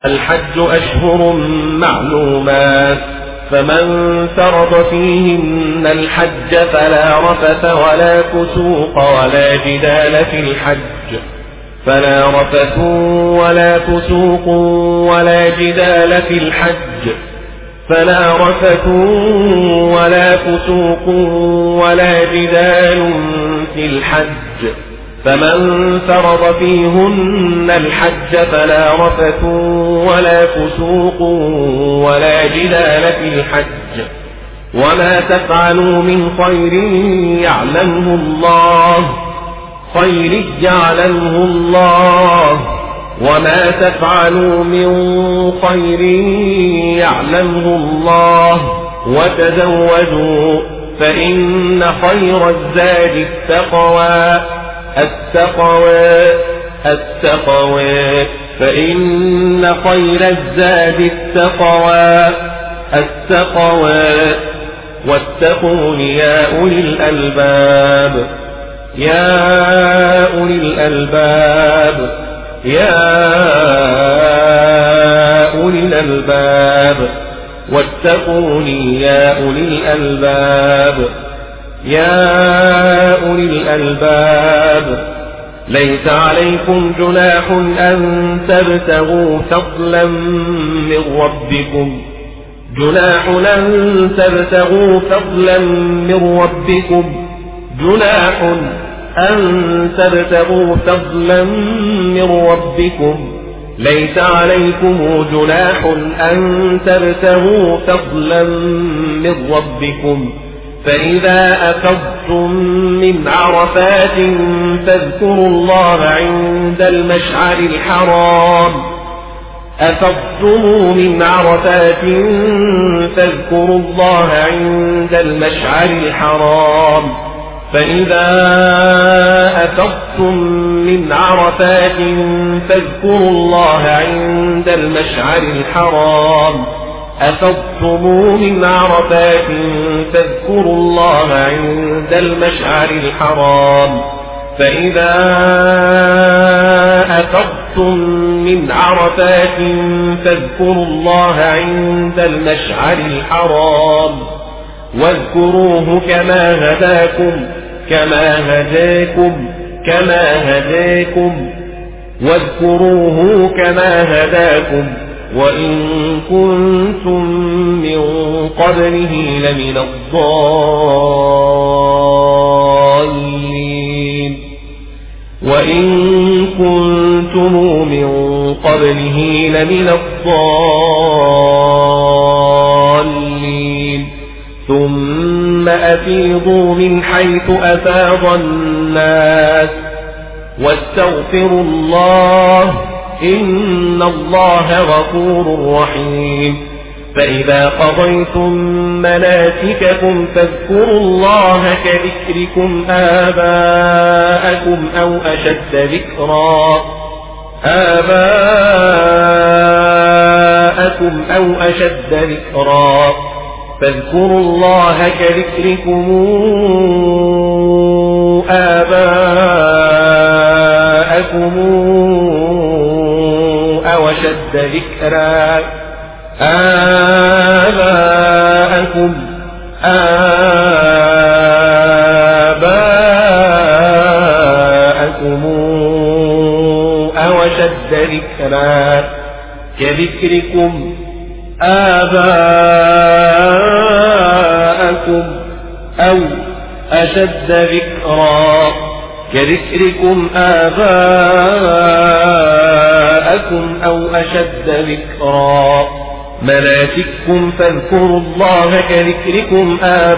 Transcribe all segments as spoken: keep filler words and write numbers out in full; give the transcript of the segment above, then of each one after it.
الحج أشهر معلومات، فمن فرض فيهن الحج فلا رفث ولا فسوق ولا جدال في الحج فلا رفث ولا فسوق ولا جدال في الحج فلا رفث ولا فسوق ولا جدال في الحج فمن فرض فيهن الحج فلا رفث ولا فسوق ولا جدال في الحج وما تفعلوا من خير يعلمه الله خير يعلمه الله وما تفعلوا من خير يعلمه الله وتزودوا فإن خير الزاد التقوى التقوى التقوى فإن خير الزاد التقوى التقوى واتقون يا أولي الألباب يا أولي الألباب يا أولي الألباب واتقون يا أولي الألباب يا أولي الألباب ليس عليكم جناح أن تبتغوا فضلا من ربكم جناح أن تبتغوا فضلا من ربكم جناح أن تبتغوا فضلا من ربكم ليس عليكم جناح أن تبتغوا فضلا من ربكم فإذا أفضتم من عرفات فاذكروا الله عند المشعر الحرام أفضتم من عرفات فاذكروا الله عند المشعر الحرام فإذا أفضتم من عرفات فاذكروا الله عند المشعر الحرام أفضتم من عرفات فاذكروا الله عند المشعر الحرام فإذا أفضتم من عرفات فاذكروا الله عند المشعر الحرام واذكروه كما هداكم كما هداكم كما هداكم واذكروه كما هداكم وإن كنتم من قبله لمن الضالين وإن كنتم من قبله لمن الضالين ثم أفيضوا من حيث أفاض الناس واستغفروا الله إن الله غفور رحيم فإذا قضيتم مناسككم فاذكروا الله كذكركم آباءكم أو أشد ذكرا آباءكم أو أشد ذكرا فاذكروا الله كذكركم آباءكم أو أشد ذكرا آباءكم آباءكم أو أشد ذكرا كذكركم آباءكم أو أشد ذكرا كذكركم آباءكم أو أشد ذكرا مناسككم فاذكروا الله كذكركم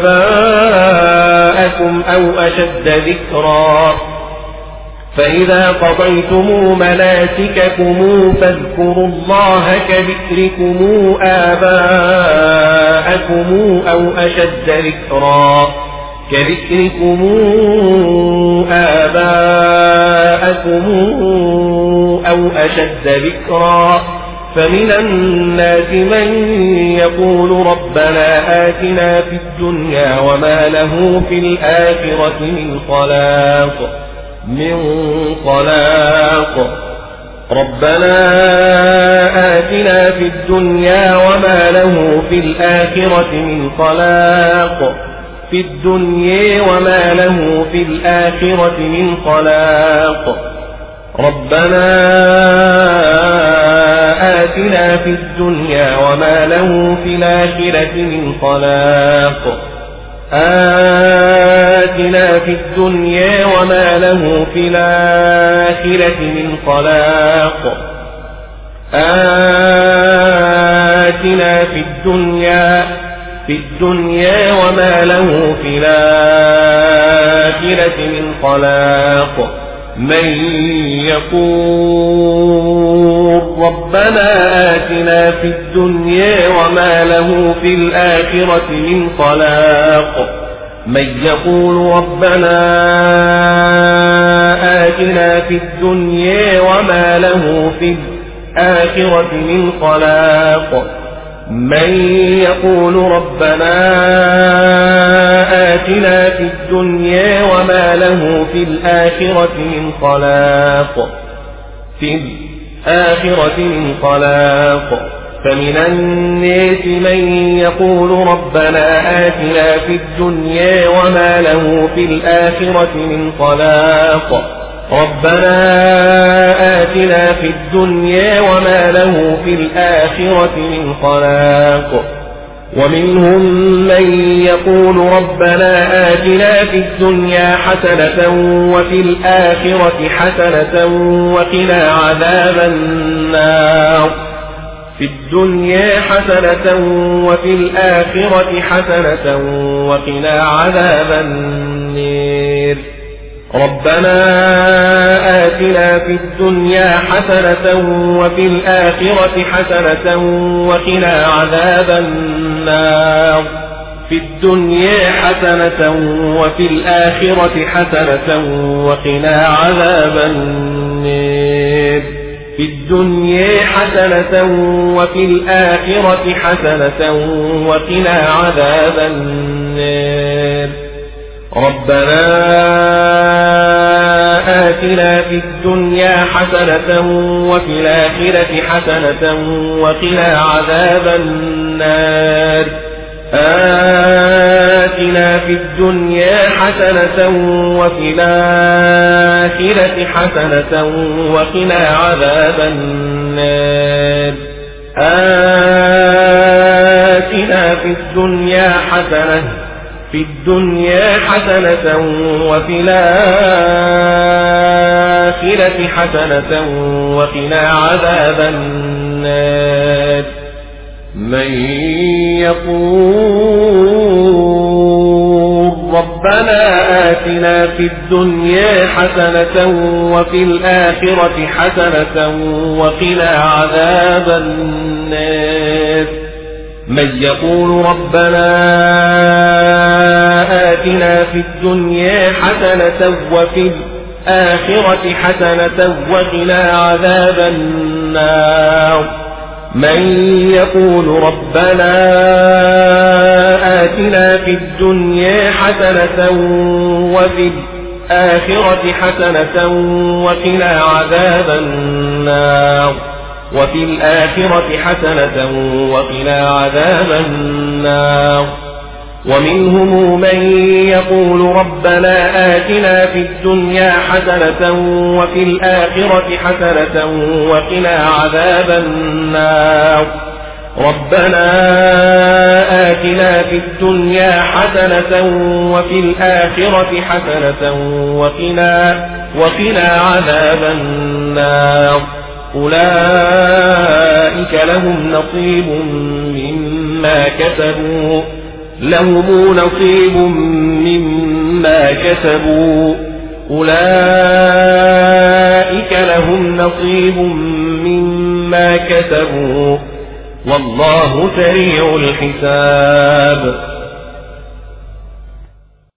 آباءكم أو أشد ذكرا فإذا قضيتم مناسككم فاذكروا الله كذكركم آباءكم أو أشد ذكرا كذكركم آباءكم أو أشد ذكرا فمن الناس من يقول ربنا آتنا في الدنيا وما له في الآخرة من خلاق من خلاق ربنا آتنا في الدنيا وما له في الآخرة من خلاق في الدنيا وما له في الآخرة من خلاق ربنا آتنا في الدنيا وما له في الآخرة من خلاق آتنا في الدنيا وما له في الآخرة من خلاق آتنا في الدنيا في الدنيا وما له في الآخرة من خلاق من يقول ربنا آتنا في الدنيا وما له في الآخرة من خلاق من يقول ربنا آتنا في الدنيا وما له في الآخرة من خلاق من يقول ربنا آتنا في الدنيا وما له في الآخرة من خلاق في الآخرة من خلاق فمن الناس من يقول ربنا آتنا في الدنيا وما له في الآخرة من خلاق ربنا آتنا في الدنيا وما له في الآخرة من خلاق ومنهم من يقول ربنا آتنا في الدنيا حسنة وفي الآخرة حسنة وقنا عذاب النار في الدنيا حسنة وفي الآخرة حسنة وقنا عذاب النار ربنا آتنا في الدنيا حسنة وفي الآخرة حسنة وقنا عذاب النار في الدنيا حسنة وفي الآخرة حسنة وقنا عذاب النار في الدنيا حسنة وفي الآخرة حسنة وقنا عذاب النار ربنا آتنا في الدنيا حسنة وفي الآخرة حسنة وقنا عذاب النار آتنا في الدنيا حسنة وفي الآخرة حسنة وقنا عذاب النار آتنا في الدنيا حسنة في الدنيا حسنة وفي الآخرة حسنة وقنا عذاب النار من يقول ربنا آتنا في الدنيا حسنة وفي الآخرة حسنة وقنا عذاب النار من يقول ربنا آتنا في الدنيا حسنة وفي الآخرة حسنة وقنا عذاب النار من يقول ربنا آتنا في الدنيا حسنة وفي الآخرة حسنة وقنا عذاب النار وفي الآخرة حسنة وقنا عذاب النار ومنهم من يقول ربنا آتنا في الدنيا حسنة وفي الآخرة حسنة وقنا عذاب النار ربنا آتنا في الدنيا حسنة وفي الآخرة حسنة وقنا وقنا عذاب النار أولئك لهم نصيب مما كسبوا لهم نصيب مما كسبوا أولئك لهم نصيب مما كسبوا والله سريع الحساب